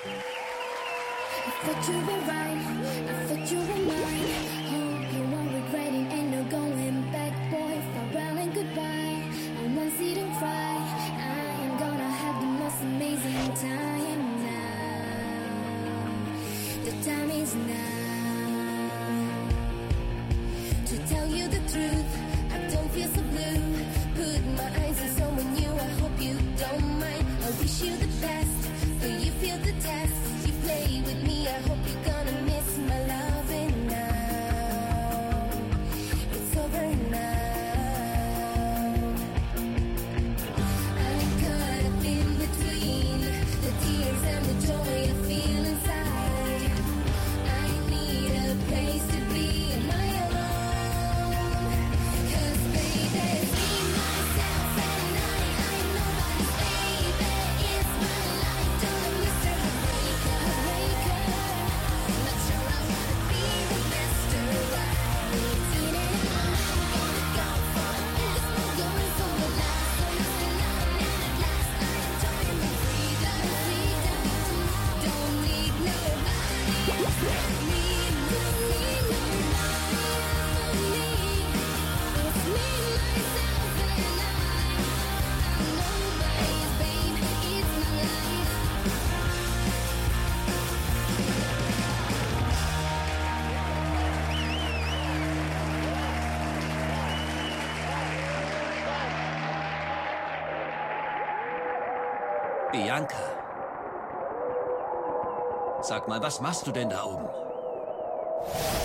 I thought you were right, I thought you were mine. Hope you won't regret it, ain't no going back, boy. Farewell and goodbye, I won't sit and cry. I am gonna have the most amazing time now. The time is now. To tell you the truth, I don't feel so blue. Put my eyes on someone new, I hope you don't mind. I wish you the best, so you feel the test. You play with me, I hope you're gonna miss my loving now. It's over now. I'm caught up in between the tears and the joy I feel inside. I need a place to be on my own. 'Cause baby, it's me, myself, and I'm nobody's baby. It's my life, don't Mr. Heartbreaker. Not sure I wanna be the Mr. Right. Seen it, I'm gonna go for this. I'm going for the last. So listen up, and at last I enjoy my freedom. Don't need nobody else but me. Don't need nobody else but me. It's me, myself, and I'm nobody's babe. It's my life. Bianca. Sag mal, was machst du denn da oben?